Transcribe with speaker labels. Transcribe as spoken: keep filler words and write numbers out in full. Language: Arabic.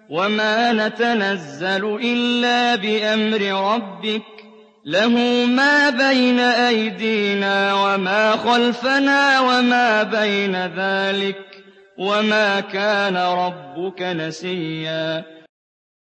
Speaker 1: وَمَا نَتَنَزَّلُ إِلَّا بِأَمْرِ رَبِّكَ لَهُ مَا بَيْنَ أَيْدِينَا وَمَا خَلْفَنَا وَمَا بَيْنَ ذَٰلِكَ ۚ وَمَا كَانَ رَبُّكَ نَسِيًّا